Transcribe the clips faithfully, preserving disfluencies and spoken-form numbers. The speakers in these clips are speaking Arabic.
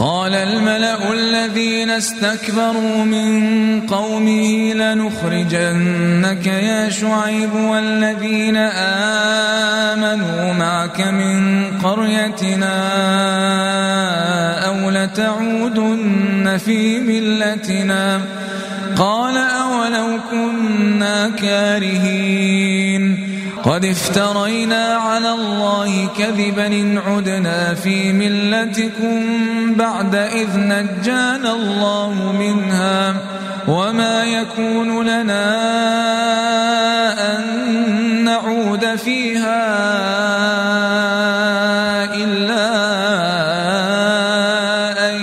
قال الملأ الذين استكبروا من قومه لنخرجنك يا شعيب والذين آمنوا معك من قريتنا أو لتعودن في ملتنا قال أولو كنا كارهين قد افترينا على الله كذبا إن عدنا في ملتكم بعد إذ نجانا الله منها وما يكون لنا أن نعود فيها إلا أن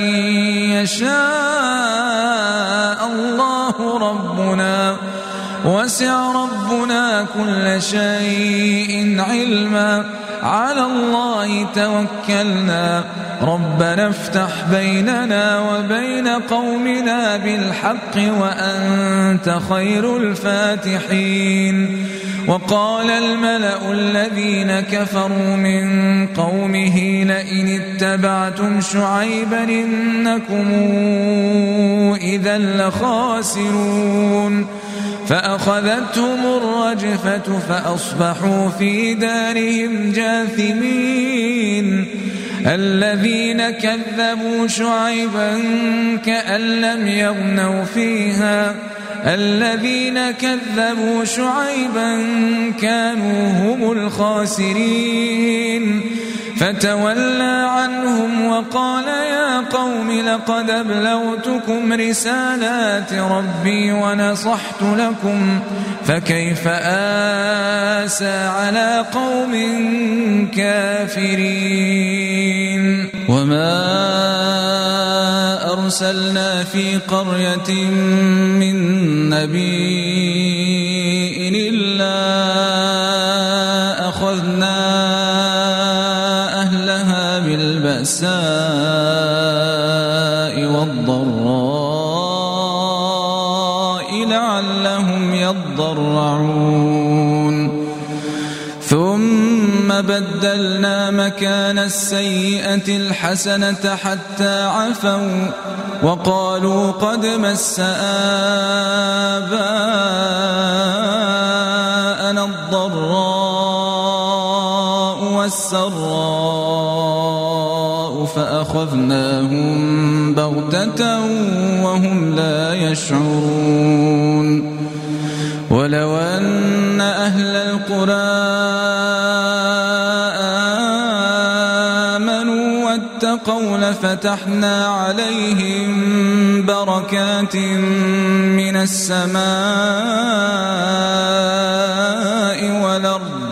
يشاء الله ربنا وسع ربنا كل شيء علما على الله توكلنا ربنا افتح بيننا وبين قومنا بالحق وأنت خير الفاتحين وقال الملأ الذين كفروا من قومه لئن اتبعتم شعيبا إنكم إذا لخاسرون فأخذتهم الرجفة فأصبحوا في دارهم جاثمين الذين كذبوا شعيبا كأن لم يغنوا فيها الذين كذبوا شعيبا كانوا هم الخاسرين فتولى عنهم وقال يا قوم لقد أبلغتكم رسالات ربي ونصحت لكم فكيف آسى على قوم كافرين وما أرسلنا في قرية من نبي إلا أخذنا أهلها بالبأساء والضراء لعلهم يضرعون ثم بدلنا مكان السيئة الحسنة حتى عفوا وقالوا قد مس آباءنا الضراء والسراء فأخذناهم بغتة وهم لا يشعرون ولو أن أهل القرى آمنوا واتقوا لفتحنا عليهم بركات من السماء والأرض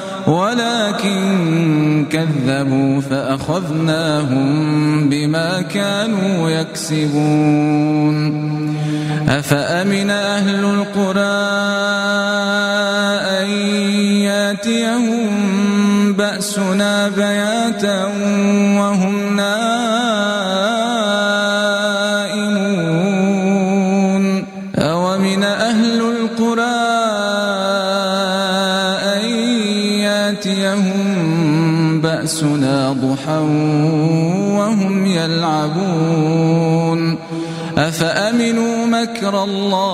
ولكن كذبوا فأخذناهم بما كانوا يكسبون أفأمن أهل القرى أن ياتيهم بأسنا بياتا وهم نائمون أومن أهل القرى أن ياتيهم بأسنا ضحى وهم يلعبون أفأمنوا مكر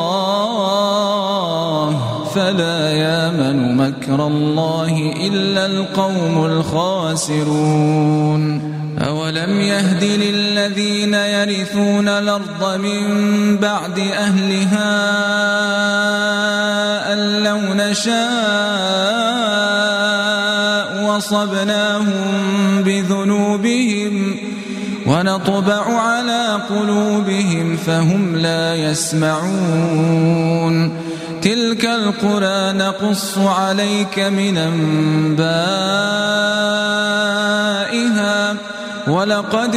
الله فلا يامن مكر الله إلا القوم الخاسرون أولم يهد للذين يرثون الأرض من بعد أهلها أن لو نشاء وصبناهم بذنوبهم ونطبع على قلوبهم فهم لا يسمعون تلك القرى نقص عليك من أنبائها ولقد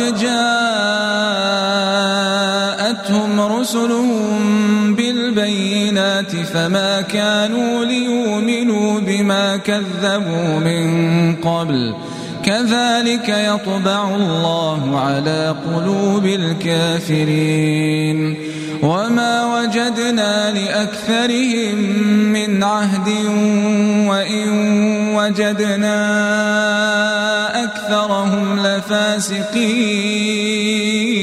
جاءتهم رسلهم بالبينات فما كانوا ليؤمنوا بما كذبوا من قبل كذلك يطبع الله على قلوب الكافرين وما وجدنا لأكثرهم من عهد وإن وجدنا أكثرهم لفاسقين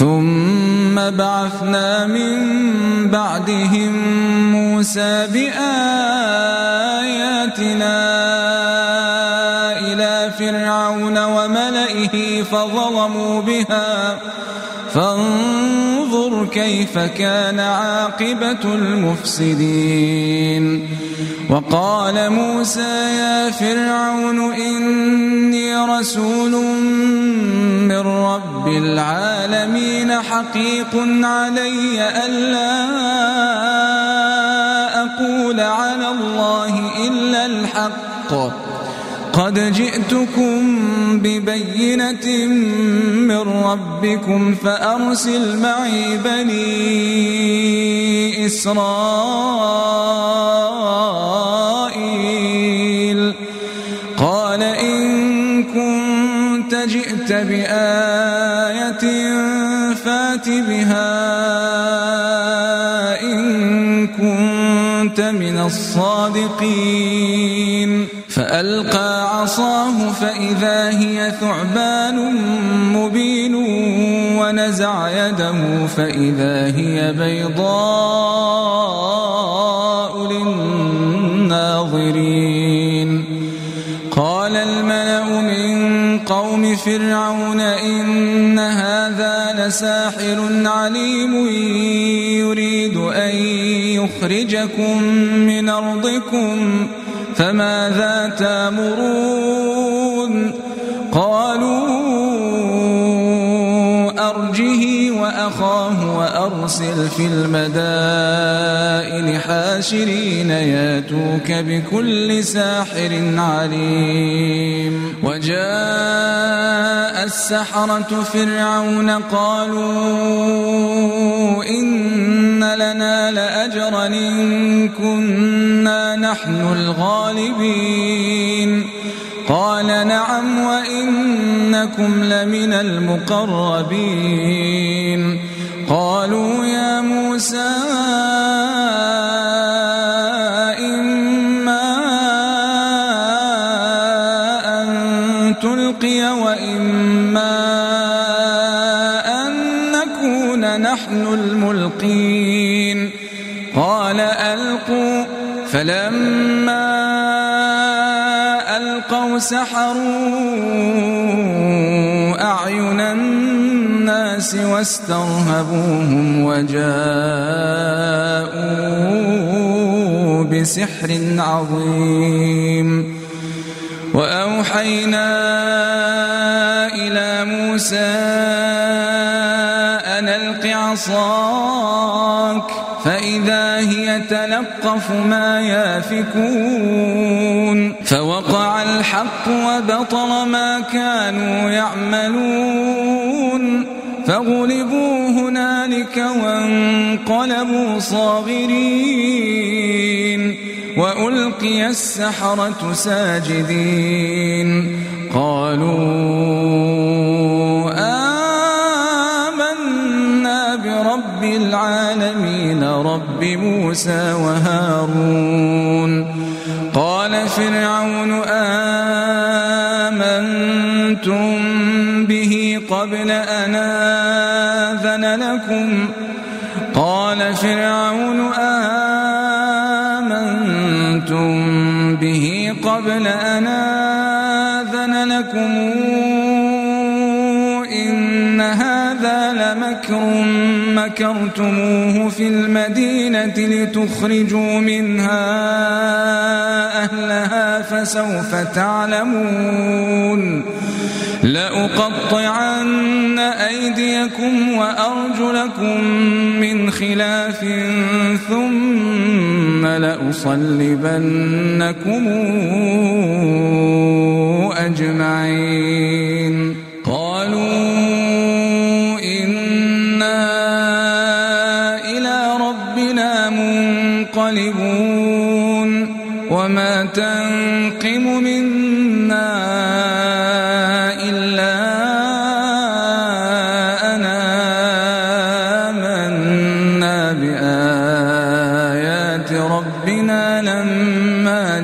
ثم بعثنا من بعدهم موسى بآياتنا إلى فرعون وملئه فظلموا بها فانظر كيف كان عاقبة المفسدين. وقال موسى يا فرعون إني رسول من رب العالمين حقيق علي ألا أقول على الله إلا الحق قد جئتكم ببينة من ربكم فأرسل معي بني إسرائيل. قال إن كنت جئت بآية فات بها إن كنت من الصادقين. فألقى عصاه فإذا هي ثعبان مبين ونزع يده فإذا هي بيضاء للناظرين. قال الملأ من قوم فرعون إن هذا لساحر عليم يريد أن يخرجكم من أرضكم فماذا تأمرون؟ قالوا أرجه وأخاه وأرسل في المدائن حاشرين ياتوك بكل ساحر عليم. وجاء السحرة فرعون قالوا إن لنا لأجرا إن كنا نحن الغالبين. قال نعم وإنكم لمن المقربين. قالوا يا موسى إما أن تلقي وإما أن نكون نحن الملقين. قال ألقوا فلما ألقوا سحروا أعين الناس واسترهبوهم وجاءوا بسحر عظيم. وأوحينا إلى موسى أن ألق عصاك فإذا هي تلقف ما يافكون. فوقع الحق وبطل ما كانوا يعملون فغلبوا هنالك وانقلبوا صاغرين وألقي السحرة ساجدين. قالوا آمنا برب العالمين رب موسى وهارون. قال فرعون آمنتم به قبل أن آذن لكم قال فرعون آمنتم به قبل أن آذن لكم إن هذا لمكر مكرتموه في المدينة لتخرجوا منها أهلها فسوف تعلمون. لأقطعن أيديكم وأرجلكم من خلاف ثم لأصلبنكم أجمعين. قالوا إنا إلى ربنا منقلبون وما تنقم منا إلا أن آمنا بآيات ربنا لما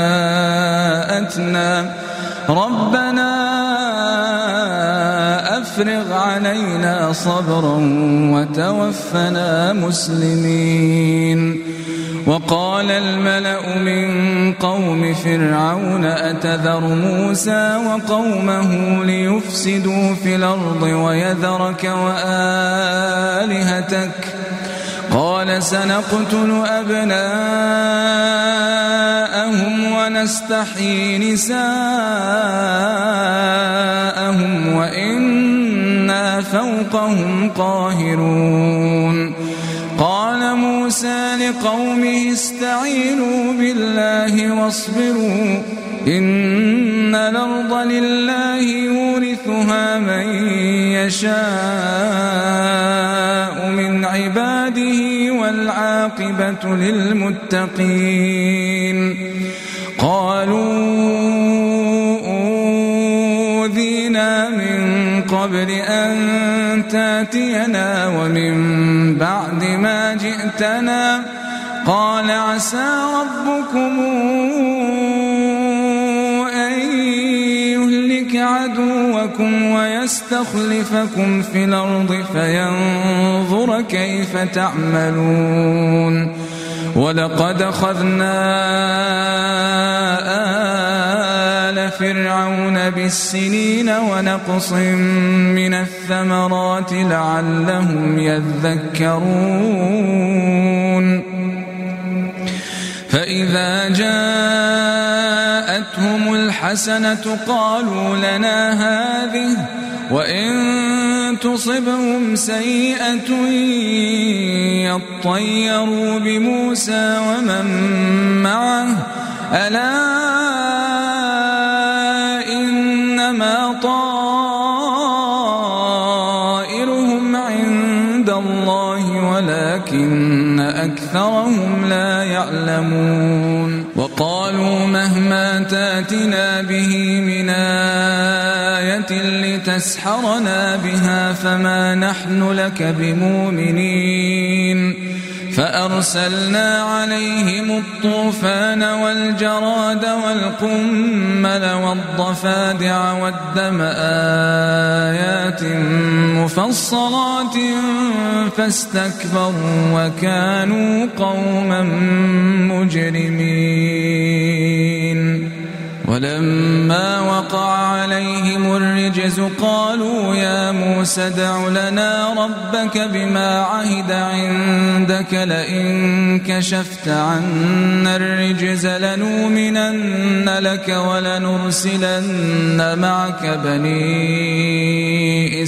جاءتنا ربنا أفرغ علينا صبرا وتوفنا مسلمين. وقال الملأ من قوم فرعون أتذر موسى وقومه ليفسدوا في الأرض ويذرك وآلهتك قال سنقتل أبناءهم ونستحيي نساءهم وإنا فوقهم قاهرون. قال موسى لقومه استعينوا بالله واصبروا إن الأرض لله يورثها من يشاء من عباده والعاقبة للمتقين. قالوا أوذينا من قبل أن تاتينا ومن بعد ما جئتنا قال عسى ربكم أن يهلك عدوكم ويستخلفكم في الأرض فينظر كيف تعملون. ولقد أخذنا آل فرعون بالسنين ونقص من الثمرات لعلهم يذكرون. فإذا جاءتهم الحسنة قالوا لنا هذه وإن تصبهم سيئة يطيروا بموسى ومن معه ألا إنما طائرهم عند الله ولكن أكثرهم لا يعلمون. وقالوا مهما تاتنا به من آية لتسحرنا بها فما نحن لك بمؤمنين. فأرسلنا عليهم الطوفان والجراد والقمل والضفادع والدم آيات مفصلات فاستكبروا وكانوا قوما مجرمين. ولما وقع عليهم الرجز قالوا يا موسى ادع لنا ربك بما عهد عندك لئن كشفت عنا الرجز لنؤمنن لك ولنرسلن معك بني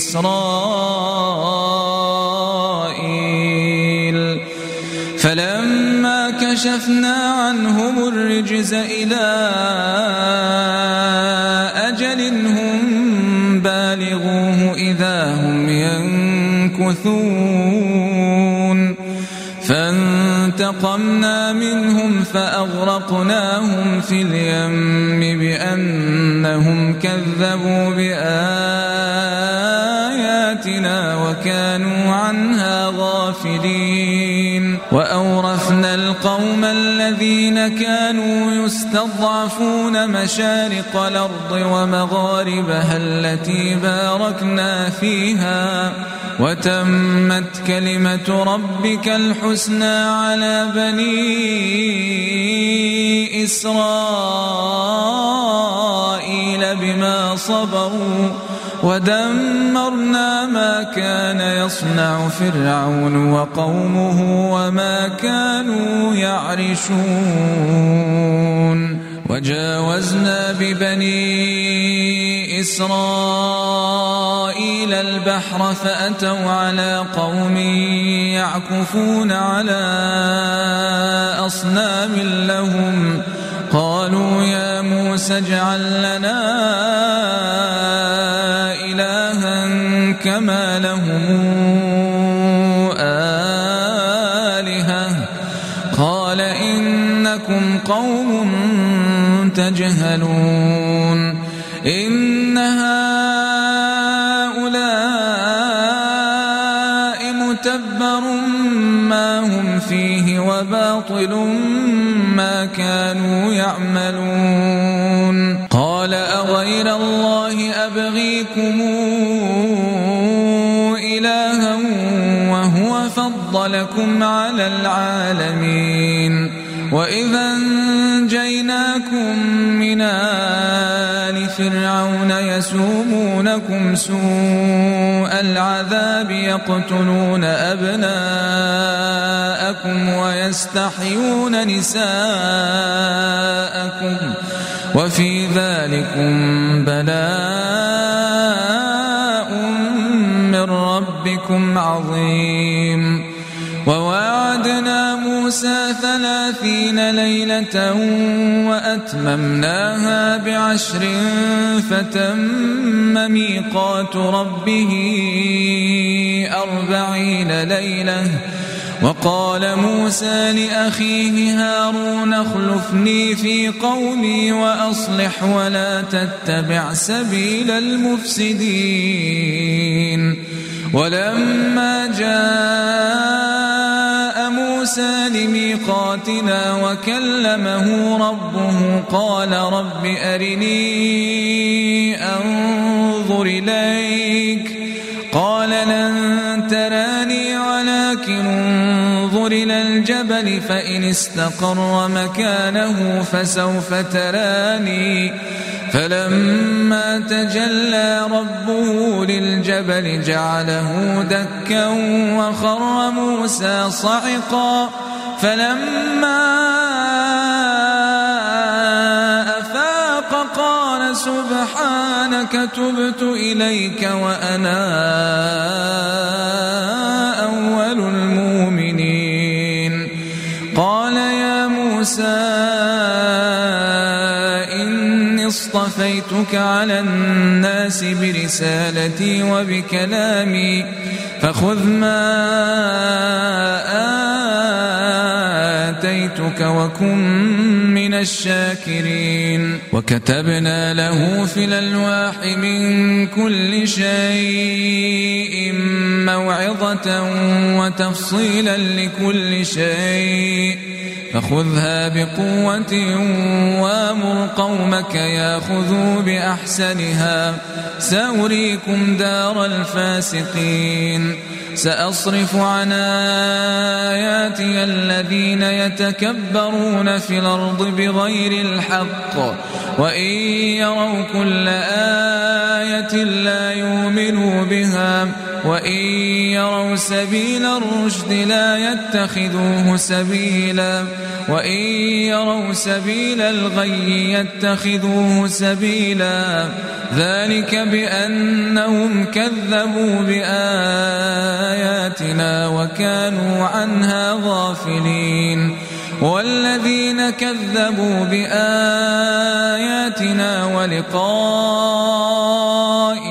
إسرائيل. فلما كشفنا عنهم الرجز إلى أجل هم بالغوه إذا هم ينكثون. فانتقمنا منهم فأغرقناهم في اليم بأنهم كذبوا بآياتنا وكانوا عنها غافلين. وأورثنا القوم الذين كانوا يستضعفون مشارق الأرض ومغاربها التي باركنا فيها وتمت كلمة ربك الحسنى على بني إسرائيل بما صبروا ودمرنا ما كان يصنع فرعون وقومه وما كانوا يعرشون. وجاوزنا ببني إسرائيل البحر فأتوا على قوم يعكفون على أصنام لهم قالوا يا موسى اجعل لنا إلها كما لهم آلهة قال إنكم قوم تجهلون. إن هؤلاء متبر ما هم فيه وباطل ما كانوا يعملون. قال أغير الله أبغيكم وفضلكم على العالمين. وإذا أنجيناكم من آل فرعون يسومونكم سوء العذاب يقتلون أبناءكم ويستحيون نساءكم وفي ذلكم بلاء من ربكم عظيم. وواعدنا موسى ثلاثين ليلة وأتممناها بعشر فتم ميقات ربه أربعين ليلة. وقال موسى لأخيه هارون اخلفني في قومي وأصلح ولا تتبع سبيل المفسدين. ولما جاء موسى لميقاتنا وكلمه ربه قال رب أرني أنظر إليك قال لن تراني ولكن انظر إلى الجبل فإن استقر مكانه فسوف تراني. فلما تجلى ربه للجبل جعله دكا وخر موسى صعقا. فلما أفاق قال سبحانك تبت إليك وأنا أول المؤمنين. قال يا موسى اصطفيتك على الناس برسالتي وبكلامي فخذ ما آتيتك وكن من الشاكرين. وكتبنا له في الألواح من كل شيء موعظة وتفصيلا لكل شيء فخذها بقوة وامر قومك ياخذوا بأحسنها سأريكم دار الفاسقين. سأصرف عن آياتي الذين يتكبرون في الأرض بغير الحق وإن يروا كل آية لا يؤمنوا بها وإن يروا سبيل الرشد لا يتخذوه سبيلا وإن يروا سبيل الغي يتخذوه سبيلا. ذلك بأنهم كذبوا بآياتنا وكانوا عنها غافلين. والذين كذبوا بآياتنا ولقاء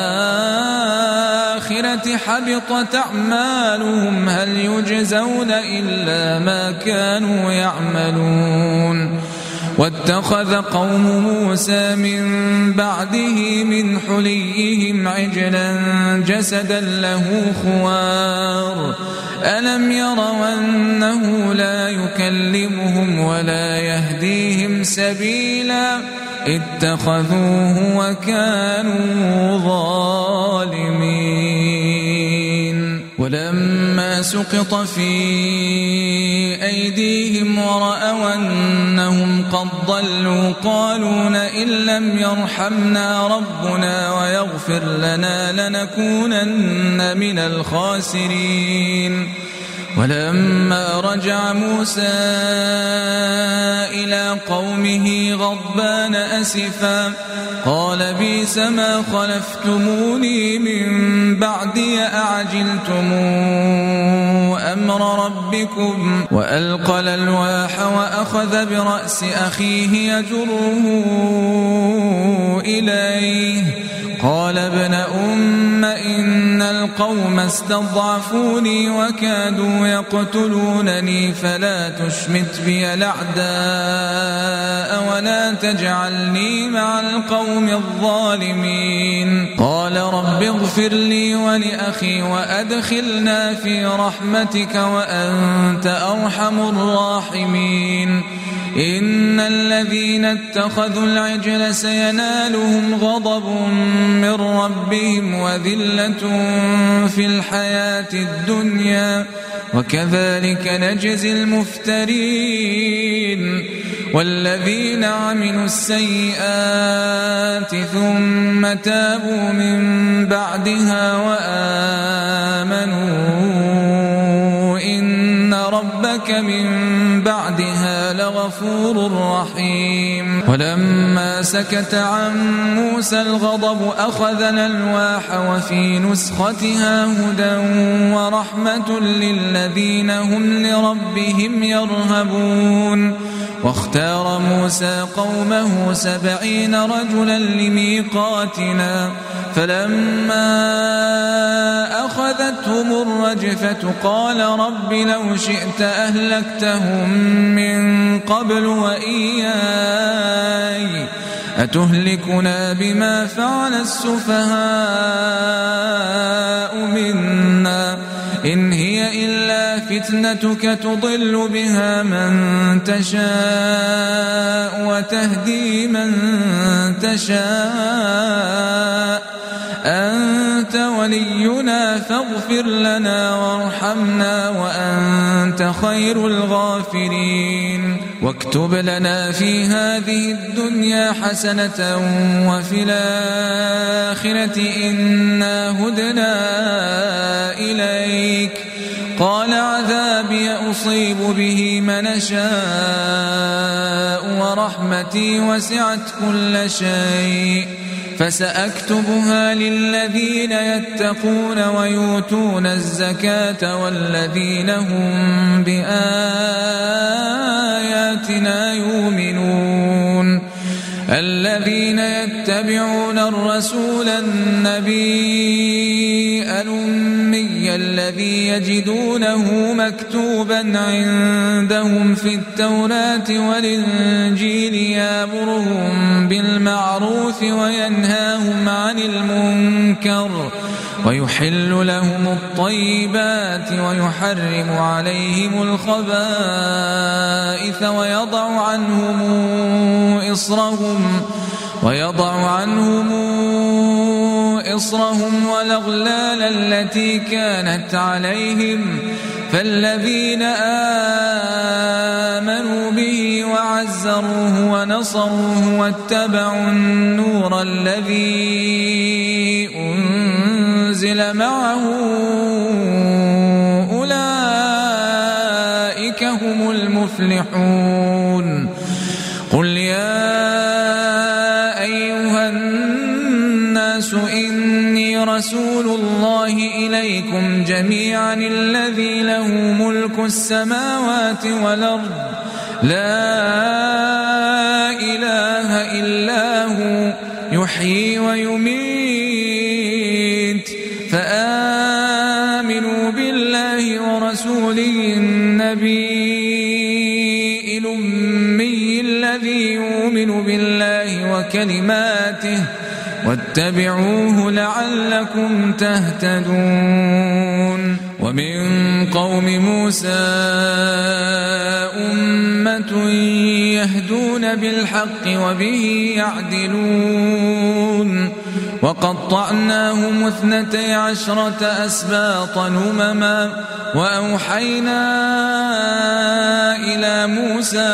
الآخرة حبطت أعمالهم هل يجزون إلا ما كانوا يعملون. واتخذ قوم موسى من بعده من حليهم عجلا جسدا له خوار ألم يروا أنه لا يكلمهم ولا يهديهم سبيلا اتخذوه وكانوا ظالمين. ولما سقط في أيديهم ورأوا أنهم قد ضلوا قالوا لئن لم يرحمنا ربنا ويغفر لنا لنكونن من الخاسرين. ولما رجع موسى إلى قومه غضبان أسفا قال بئس ما خلفتموني من بعدي أعجلتم أمر ربكم. وألقى الألواح وأخذ برأس أخيه يجره إليه قال ابن أم إن القوم استضعفوني وكادوا يقتلونني فلا تشمت بي الأعداء ولا تجعلني مع القوم الظالمين. قال رب اغفر لي ولأخي وأدخلنا في رحمتك وأنت أرحم الراحمين. إن الذين اتخذوا العجل سينالهم غضب من ربهم وذلة في الحياة الدنيا وكذلك نجزي المفترين والذين عملوا السيئات ثم تابوا من بعدها وآمنوا إن ربك من بعدها لغفور رحيم ولما سكت عن موسى الغضب أخذنا الألواح وفي نسختها هدى ورحمة للذين هم لربهم يرهبون واختار موسى قومه سبعين رجلا لميقاتنا فلما أخذتهم الرجفة قال رب لو شئت أهلكتهم من قبل وإياي أتهلكنا بما فعل السفهاء منا إن هي إلا فتنتك تضل بها من تشاء وتهدي من تشاء أنت ولينا فاغفر لنا وارحمنا وأنت خير الغافرين واكتب لنا في هذه الدنيا حسنة وفي الآخرة إنا هدنا إليك قال عذابي أصيب به من أشاء ورحمتي وسعت كل شيء فسأكتبها للذين يتقون ويؤتون الزكاة والذين هم بآياتنا يؤمنون الذين يتبعون الرسول النبي الأمي الذي يجدونه مكتوبا عندهم في التوراة والإنجيل يأمرهم بالمعروف وينهاهم عن المنكر ويحل لهم الطيبات ويحرم عليهم الخبائث ويضع عنهم إصرهم ويضع عنهم إصرهم والأغلال التي كانت عليهم فالذين آمنوا به وعزروه ونصروه واتبعوا النور الذي أنزل معه أولئك هم المفلحون قل يا أيها الناس إني رسول الله إليكم جميعا الذي له ملك السماوات والأرض لا إله إلا هو يحيي ويميت فآمنوا بالله ورسوله النبي الأمي الذي يؤمن بالله وكلماته واتبعوه لعلكم تهتدون ومن قوم موسى أمة يهدون بالحق وبه يعدلون وقطعناهم اثنتي عشرة أسباطا أمما وأوحينا إلى موسى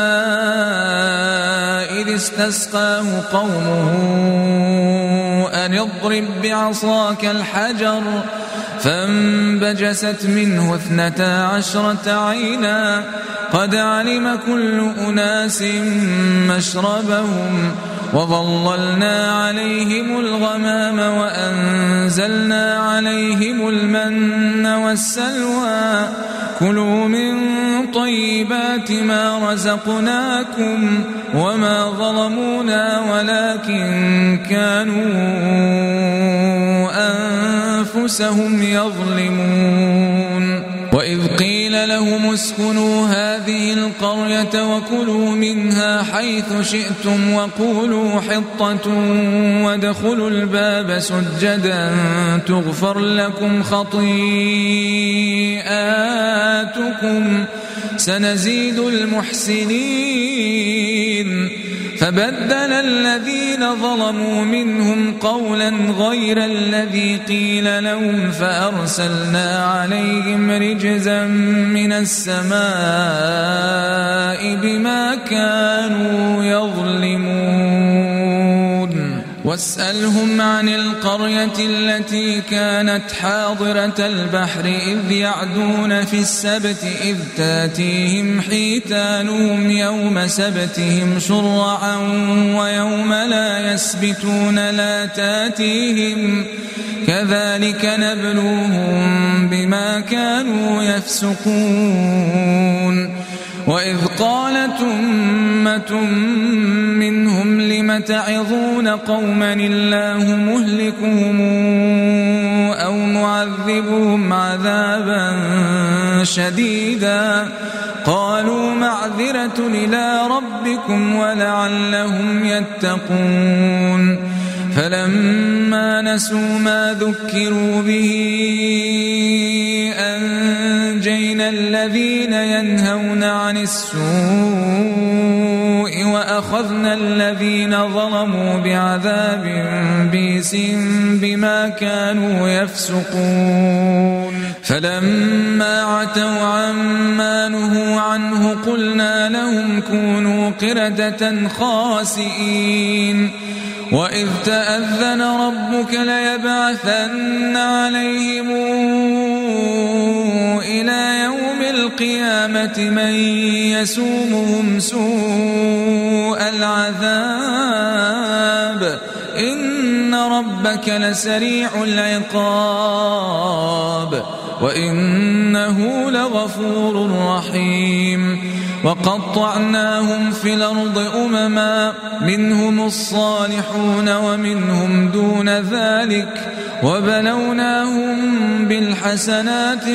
إذ استسقاه قومه أن اضرب بعصاك الحجر فانبجست منه اثنتا عشرة عينا قد علم كل أناس مشربهم وظللنا عليهم الغمام وأنزلنا عليهم المن والسلوى كلوا من طيبات ما رزقناكم وما ظلمونا ولكن كانوا أنفسهم يظلمون وإذ قيل لهم اسكنوا هذه القرية وكلوا منها حيث شئتم وقولوا حطة وادخلوا الباب سجدا تغفر لكم خطيئاتكم سنزيد المحسنين. فبدل الذين ظلموا منهم قولا غير الذي قيل لهم فأرسلنا عليهم رجزا من السماء بما كانوا يظلمون. واسألهم عن القرية التي كانت حاضرة البحر إذ يعدون في السبت إذ تاتيهم حيتانهم يوم سبتهم شرعا ويوم لا يسبتون لا تاتيهم كذلك نبلوهم بما كانوا يفسقون. وإذ قالت أمة منهم لم تعظون قوما الله مهلكهم أو معذبهم عذابا شديدا قالوا معذرة إلى ربكم ولعلهم يتقون. فلما نسوا ما ذكروا به أنجينا الذين ينهون عن السوء وأخذنا الذين ظلموا بعذاب بئس بما كانوا يفسقون. فلما عتوا عما نهوا عنه قلنا لهم كونوا قردة خاسئين. وإذ تأذن ربك ليبعثن عليهم إلى يوم القيامة من يسومهم سوء العذاب إن ربك لسريع العقاب وإنه لغفور رحيم. وقطعناهم في الأرض أمما منهم الصالحون ومنهم دون ذلك وبلوناهم بالحسنات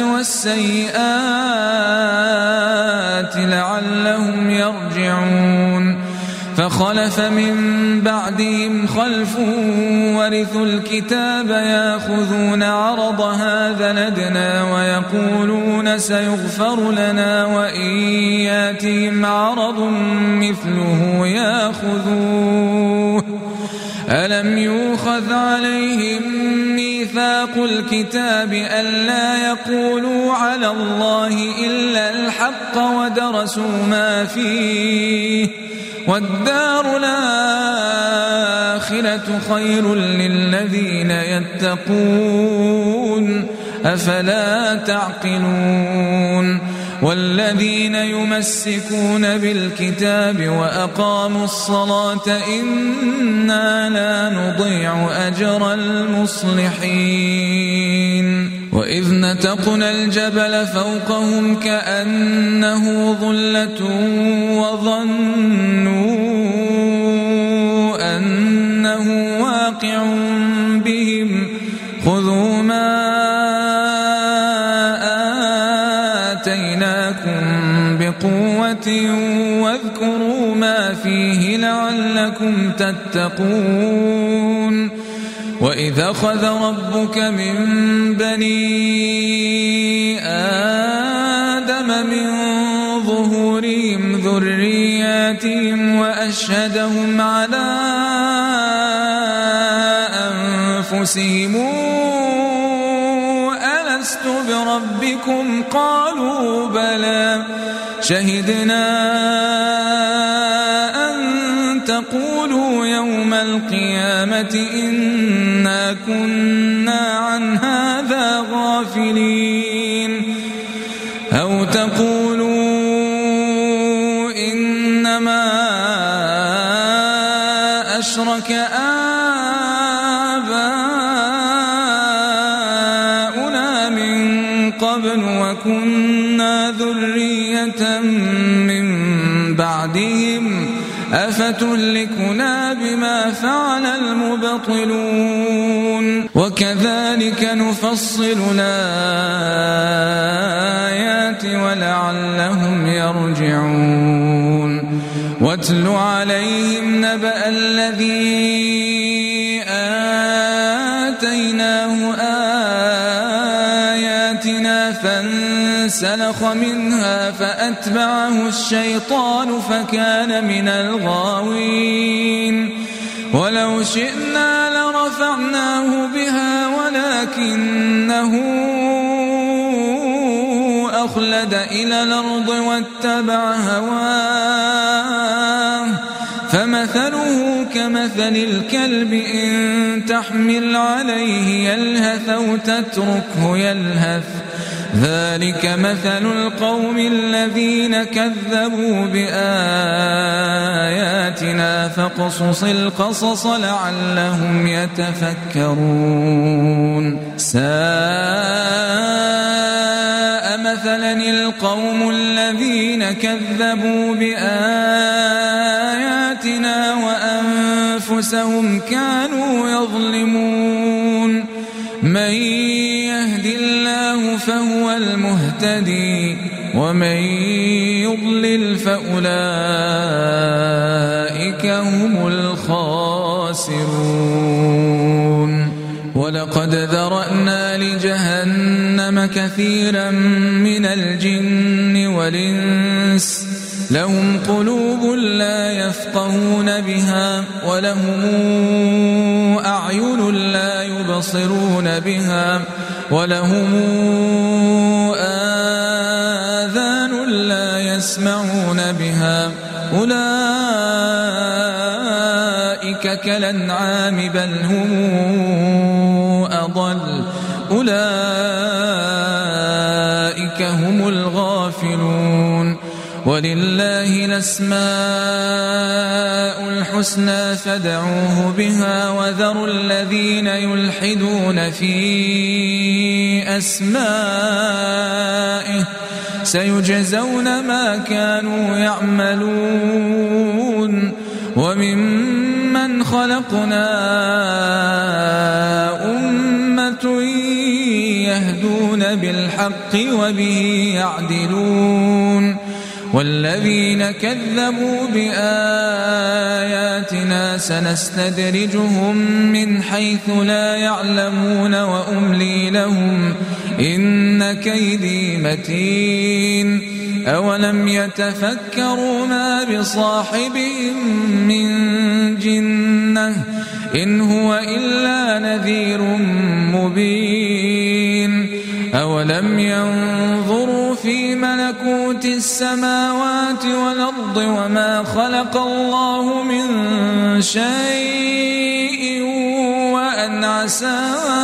والسيئات لعلهم يرجعون. فخلف من بعدهم خلف ورثوا الكتاب يأخذون عرض هذا الأدنى ويقولون سيغفر لنا وإن ياتهم عرض مثله يأخذوه. ألم يؤخذ عليهم ميثاق الكتاب ألا يقولوا على الله إلا الحق ودرسوا ما فيه والدار الآخرة خير للذين يتقون أفلا تعقلون. والذين يمسكون بالكتاب وأقاموا الصلاة إنا لا نضيع أجر المصلحين. وإذ نتقنا الجبل فوقهم كأنه ظلة وظنوا أنه واقع بهم خذوا ما بقوة واذكروا ما فيه لعلكم تتقون. وإذ أخذ ربك من بني آدم من ظهورهم ذرياتهم وأشهدهم على أنفسهم ألست بربكم قالوا بلى شهدنا أن تقولوا يوم القيامة إنا كنا عن هذا غافلين أو تقولوا إنما أشرك آباؤنا من قبل وكنا ذرية من بعدهم أفتهلكنا بما فعل المبطلون. وكذلك نفصل الآيات ولعلهم يرجعون. واتل عليهم نبأ الذي آتيناه آياتنا فانظر فانسلخ منها فأتبعه الشيطان فكان من الغاوين ولو شئنا لرفعناه بها ولكنه أخلد إلى الأرض واتبع هواه فمثله كمثل الكلب إن تحمل عليه يلهث أو تتركه يلهث ذلك مثل القوم الذين كذبوا بآياتنا فاقصص القصص لعلهم يتفكرون ساء مثلا القوم الذين كذبوا بآياتنا وأنفسهم كانوا يظلمون من يهد الله فهو المهتدي ومن يضلل فأولئك هم الخاسرون ولقد ذرأنا لجهنم كثيرا من الجن والإنس لهم قلوب لا يفقهون بها ولهم أعين لا يبصرون بها ولهم آذان لا يسمعون بها أولئك كالأنعام بل هم أضل أولئك هم الغافلون ولله الأسماء الحسنى فادعوه بها وذروا الذين يلحدون في أسمائه سيجزون ما كانوا يعملون وممن خلقنا أمة يهدون بالحق وبه يعدلون والذين كذبوا بآياتنا سنستدرجهم من حيث لا يعلمون وأملي لهم إن كيدي متين أولم يتفكروا ما بصاحبهم من جنة إن هو إلا نذير مبين أولم ينظروا في ملكوت السماوات والأرض وما خلق الله من شيء وأن عسى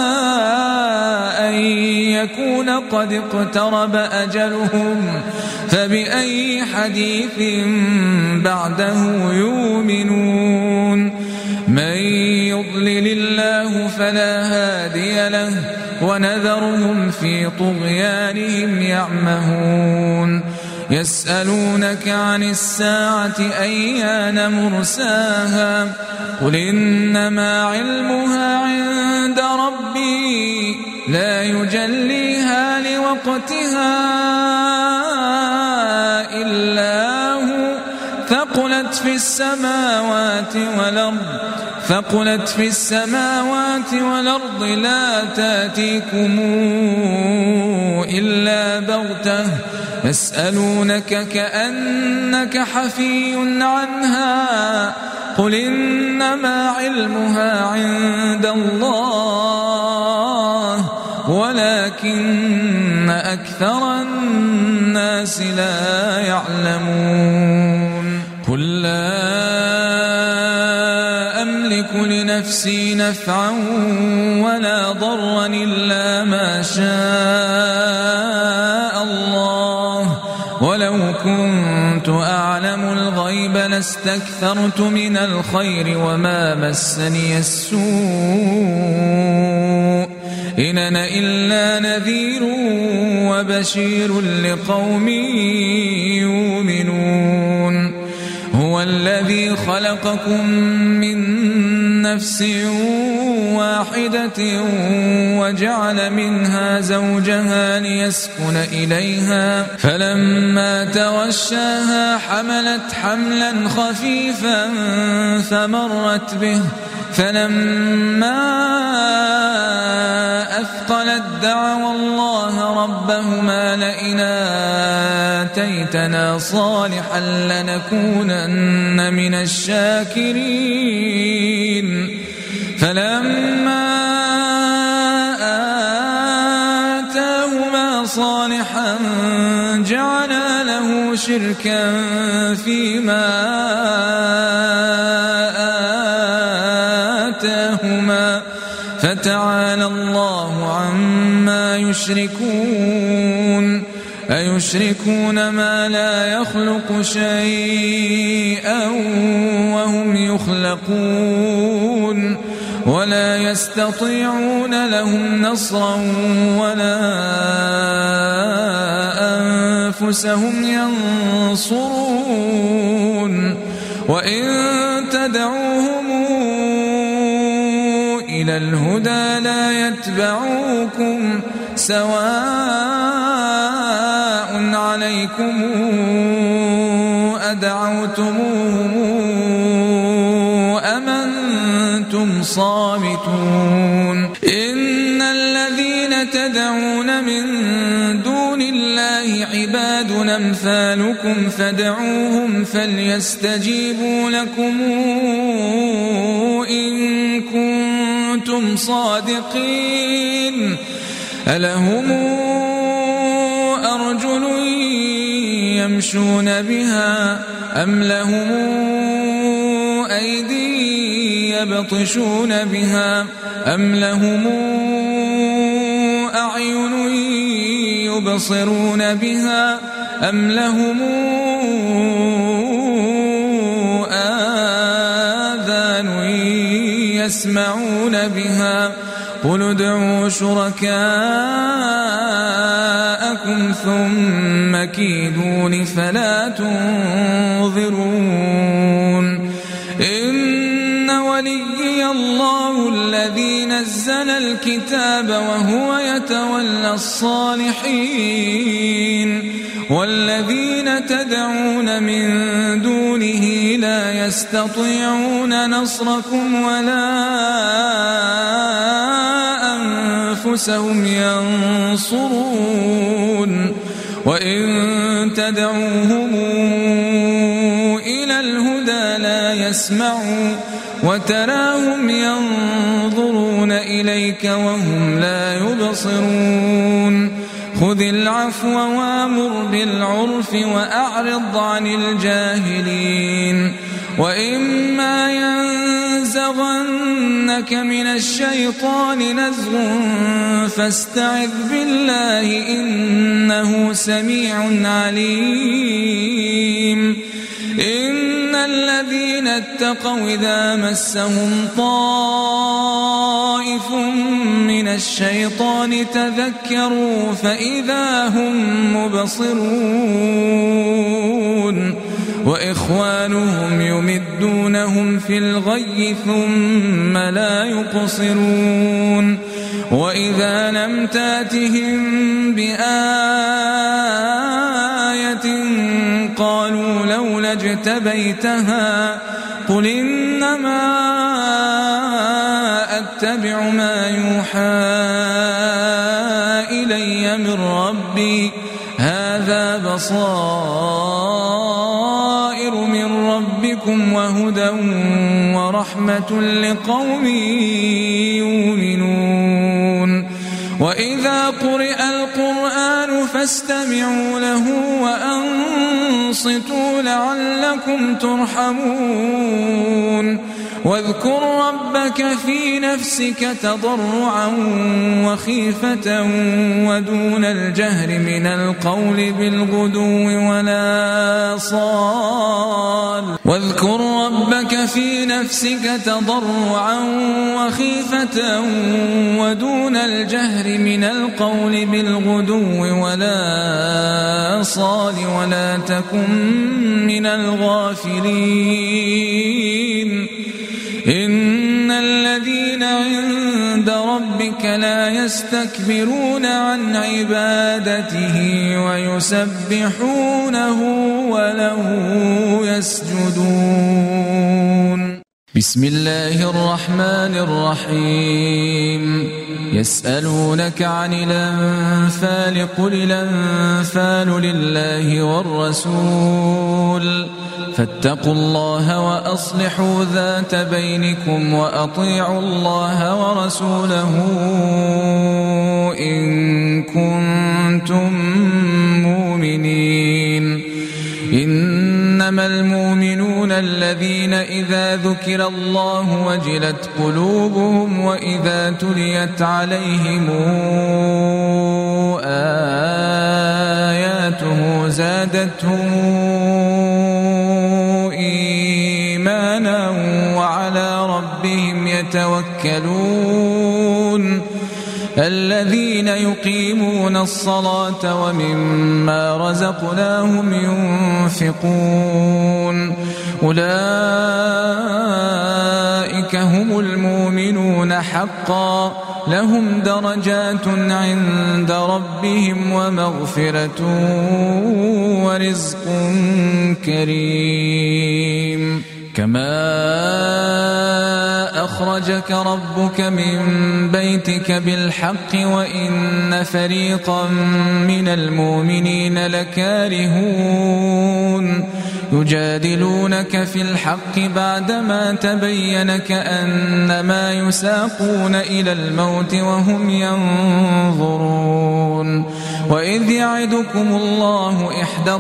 أن يكون قد اقترب أجلهم فبأي حديث بعده يؤمنون من يضلل الله فلا هادي له ونذرهم في طغيانهم يعمهون يسألونك عن الساعة أيان مرساها قل إنما علمها عند ربي لا يجليها لوقتها إلا هو ثقلت في السماوات والأرض ثقلت في السماوات والأرض لا تأتيكم إلا بغتة يسألونك كأنك حفي عنها قل إنما علمها عند الله ولكن أكثر الناس لا يعلمون قل لا أملك لنفسي نفعا ولا ضرا إلا ما شاء الله ولو كنت أعلم الغيب لاستكثرت من الخير وما مسني السوء إن أنا إلا نذير وبشير لقوم يؤمنون هو الذي خلقكم من نفس واحدة وجعل منها زوجها ليسكن إليها فلما تغشاها حملت حملا خفيفا فمرت به فلما أثقلت دعوا الله ربهما لئن آتيتنا صالحا لنكونن من الشاكرين فلما آتاهما صالحا جعلا له شركا فيما آتاهما فتعالى الله عما يشركون أيشركون ما لا يخلق شيئا وهم يخلقون ولا يستطيعون لهم نصرا ولا أنفسهم ينصرون وإن تدعوهم إلى الهدى لا يتبعوكم سواء عليكم أدعوتموهم أم أنتم صامتون إن الذين تدعون من دون الله عباد أمثالكم فادعوهم فليستجيبوا لكم إن كنتم صادقين ألهم أرجل يمشون بها أم لهم أيدي يبطشون بها أم لهم أعين يبصرون بها أم لهم آذان يسمعون بها قل ادعوا شركاءكم ثم كيدون فلا تنظرون إن وليي الله الذي نزل الكتاب وهو يتولى الصالحين والذين تدعون من دونه لا يستطيعون نصركم ولا أنفسهم ينصرون وإن تدعوهم إلى الهدى لا يسمعوا وتراهم ينظرون إليك وهم لا يبصرون خذ العفو وامر بالعرف وأعرض عن الجاهلين وإما ينزغنك من الشيطان نزغ فاستعذ بالله إنه سميع عليم إن الذين اتقوا إذا مسهم طائف من الشيطان تذكروا فإذا هم مبصرون وإخوانهم يمدونهم في الغي ثم لا يقصرون وإذا لم تاتهم بآية قالوا لولا اجتبيتها قل إنما أتبع ما يوحى إلي من ربي هذا بصائر من ربكم وهدى ورحمة لقوم يؤمنون وإذا قرئ القرآن فاستمعوا له وأنصتوا لعلكم ترحمون واذكر ربك في نفسك تضرعا وخيفة ودون الجهر من القول بالغدو ولا صال واذكر ربك في نفسك تضرعا وخيفة ودون الجهر من القول بالغدو ولا صال ولا تكن من الغافلين إن الذين عند ربك لا يستكبرون عن عبادته ويسبحونه وله يسجدون. بسم الله الرحمن الرحيم يسألونك عن الأنفال قل الأنفال لله والرسول فاتقوا الله وأصلحوا ذات بينكم وأطيعوا الله ورسوله إن كنتم مؤمنين إنما المؤمنون الذين إذا ذكر الله وجلت قلوبهم وإذا تليت عليهم آياته زادتهم إيمانا وعلى ربهم يتوكلون الذين يقيمون الصلاة ومما رزقناهم ينفقون أولئك هم المؤمنون حقا لهم درجات عند ربهم ومغفرة ورزق كريم كما أخرجك ربك من بيتك بالحق وإن فريقا من المؤمنين لكارهون يجادلونك في الحق بعدما تبين كأنما يساقون إلى الموت وهم ينظرون وإذ يعدكم الله إحدى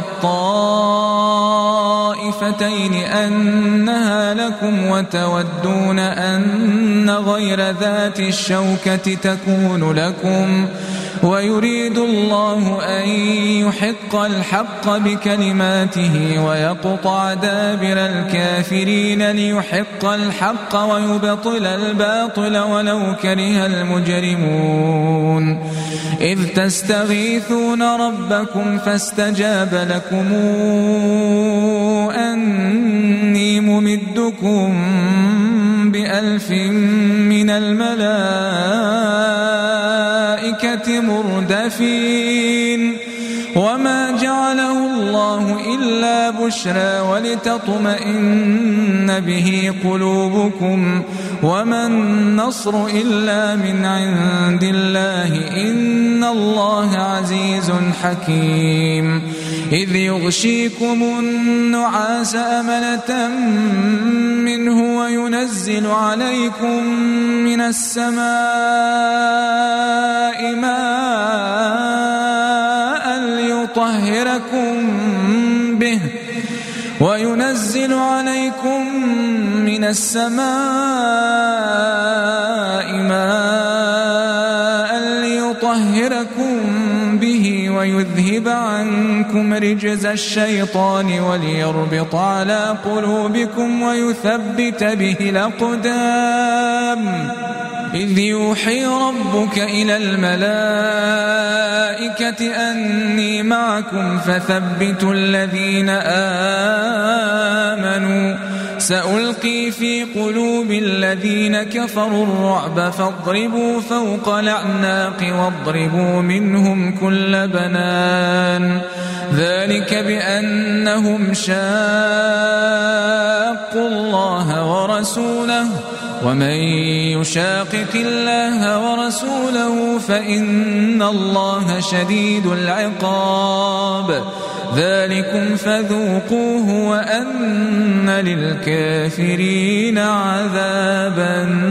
الطائفتين أنها لكم وتودون أن غير ذات الشوكة تكون لكم ويريد الله أن يحق الحق بكلماته ويقطع دابر الكافرين ليحق الحق ويبطل الباطل ولو كره المجرمون إذ تستغيثون ربكم فاستجاب لكم أني ممدكم بألف من الملائكة مردفين وما جعله الله إلا بشرى ولتطمئن به قلوبكم وما النصر إلا من عند الله إن الله عزيز حكيم إذ يغشيكم النعاس أمنة منه وينزل عليكم من السماء ماء ليطهركم به وينزل عليكم من السماء ماء ليطهركم به ويذهب عنكم رجز الشيطان وليربط على قلوبكم ويثبت به الأقدام إذ يوحي ربك إلى الملائكة أني معكم فثبتوا الذين آمنوا سألقي في قلوب الذين كفروا الرعب فاضربوا فوق الأعناق واضربوا منهم كل بنان ذلك بأنهم شاقوا الله ورسوله ومن يشاقق الله ورسوله فإن الله شديد العقاب ذلكم فذوقوه وأن للكافرين عذاب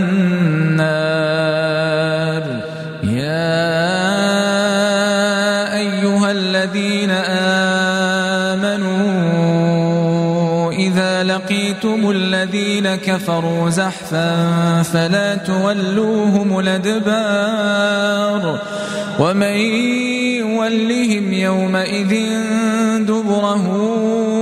النار يا أيها الذين آمنوا إذا لقيتم الذين كفروا زحفا فلا تولوهم الأدبار ومن يولهم يومئذ دبره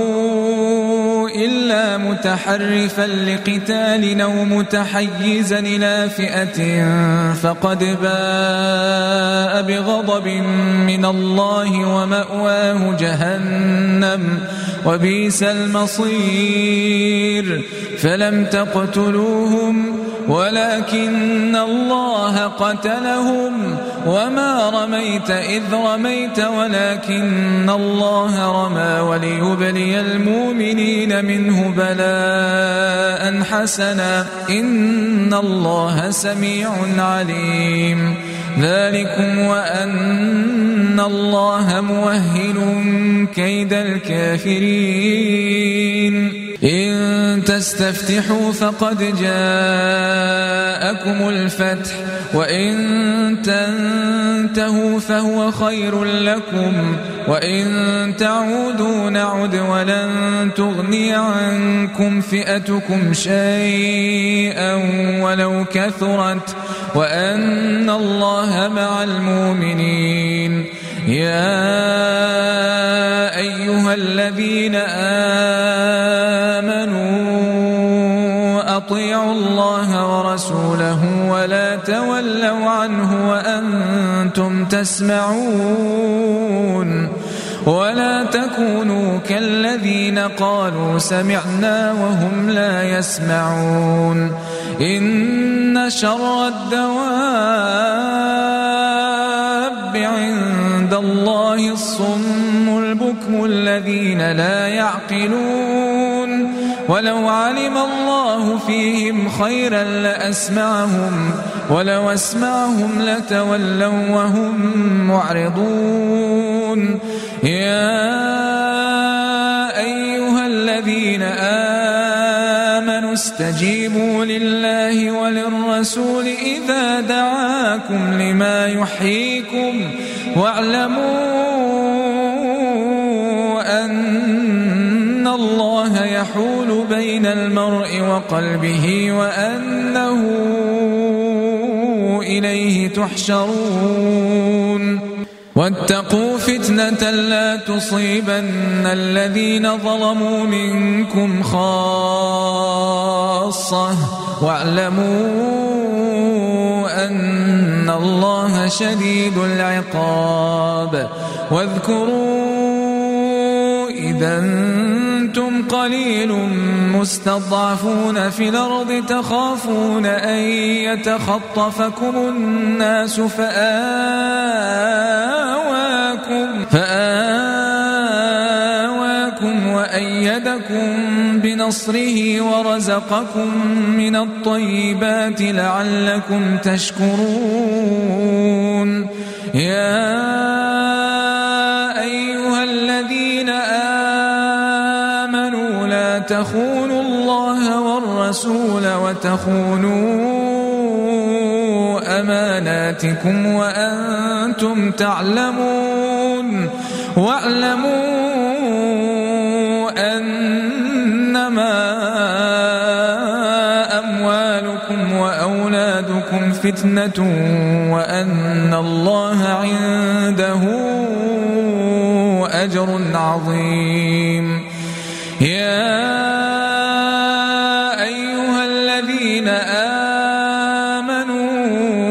إلا متحرفا لقتال أو متحيزا إلى فئة فقد باء بغضب من الله ومأواه جهنم وبئس المصير فلم تقتلوهم ولكن الله قتلهم وما رميت إذ رميت ولكن الله رمى وليبلي المؤمنين منه بلاء حسنا إن الله سميع عليم ذلكم وأن الله موهن كيد الكافرين إن تستفتحوا فقد جاءكم الفتح وإن تنتهوا فهو خير لكم وإن تعودوا نعد ولن تغني عنكم فئتكم شيئا ولو كثرت وأن الله مع المؤمنين يا أيها الذين آمنوا أطيعوا الله ورسوله ولا تولوا عنه وأنتم تسمعون ولا تكونوا كالذين قالوا سمعنا وهم لا يسمعون إن شر الدواب عند الله الصم البكم الذين لا يعقلون ولو علم الله فيهم خيرا لأسمعهم ولو أسمعهم لتولوا وهم معرضون يا أيها الذين آمنوا استجيبوا لله وللرسول إذا دعاكم لما يحييكم واعلموا أن الله يحول بين المرء وقلبه وأنه إليه تحشرون واتقوا فتنة لا تصيبن الذين ظلموا منكم خاصة واعلموا أن الله شديد العقاب واذكروا إذا أنتم قليل مستضعفون في الأرض تخافون أن يتخطفكم الناس فآواكم, فآواكم وأيدكم بنصره ورزقكم من الطيبات لعلكم تشكرون يا أيها الذين آمنوا لا تخونوا الله والرسول وتخونوا أماناتكم وأنتم تعلمون واعلموا أنما أموالكم وأولادكم فتنة وأن الله عنده أجر عظيم يا أيها الذين آمنوا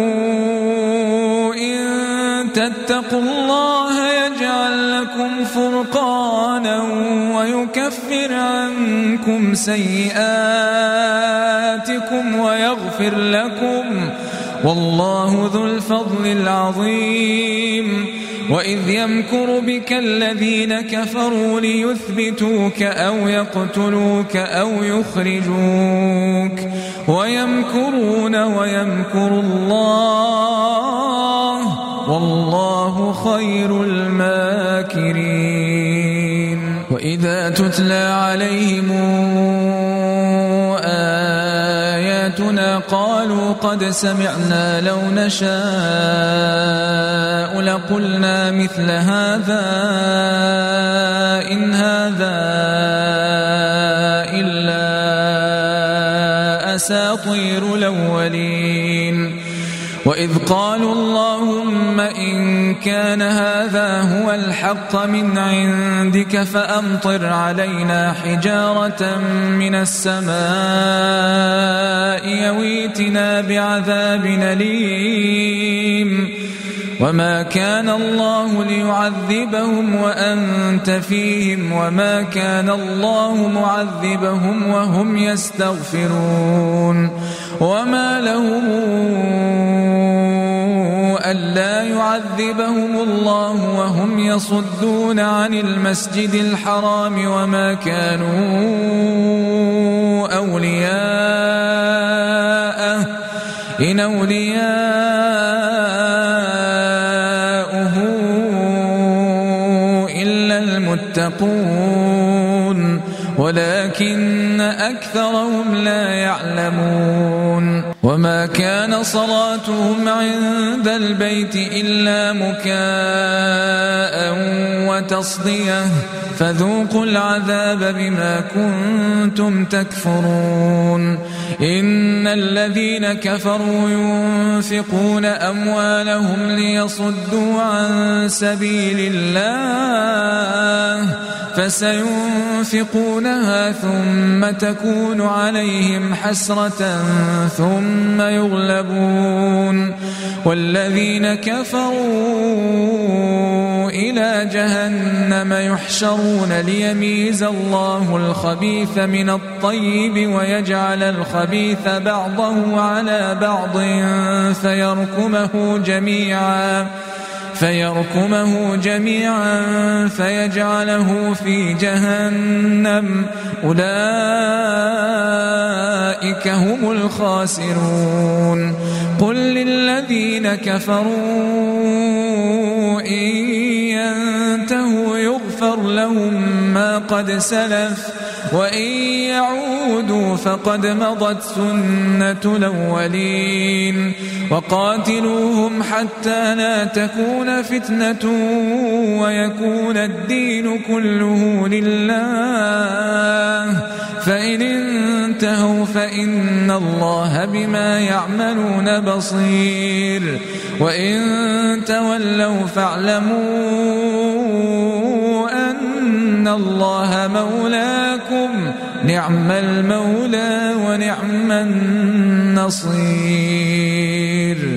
إن تتقوا الله يجعل لكم فرقانا ويكفر عنكم سيئاتكم ويغفر لكم والله ذو الفضل العظيم وإذ يمكر بك الذين كفروا ليثبتوك أو يقتلوك أو يخرجوك ويمكرون ويمكر الله والله خير الماكرين وإذا تتلى عليهم آياتنا قالوا قد سمعنا لو نشاء لقلنا مثل هذا إن هذا إلا أساطير الأولين وإذ قالوا اللهم إن كان هذا هو الحق من عندك فأمطر علينا حجارة من السماء يويتنا بعذاب أليم وما كان الله ليعذبهم وأنت فيهم وما كان الله معذبهم وهم يستغفرون وما لهم ألا يعذبهم الله وهم يصدون عن المسجد الحرام وما كانوا أولياءه إن أولياؤه إلا المتقون ولكن أكثرهم لا يعلمون وما كان صلاتهم عند البيت إلا مكاء وتصدية فذوقوا العذاب بما كنتم تكفرون إن الذين كفروا ينفقون أموالهم ليصدوا عن سبيل الله فسينفقونها ثم تكون عليهم حسرة ثم يغلبون والذين كفروا إلى جهنم يحشرون ليميز الله الخبيث من الطيب ويجعل الخبيث بعضه على بعض فيركمه جميعا فيركمه جميعا فيجعله في جهنم أولئك هم الخاسرون قل للذين كفروا إن ينتهوا يغفر لهم ما قد سلف وإن يعودوا فقد مضت سنة الأولين وقاتلوهم حتى لا تكون فتنة ويكون الدين كله لله فإن انتهوا فإن الله بما يعملون بصير وإن تولوا فاعلموا أن الله مولاكم نعم المولى ونعم النصير.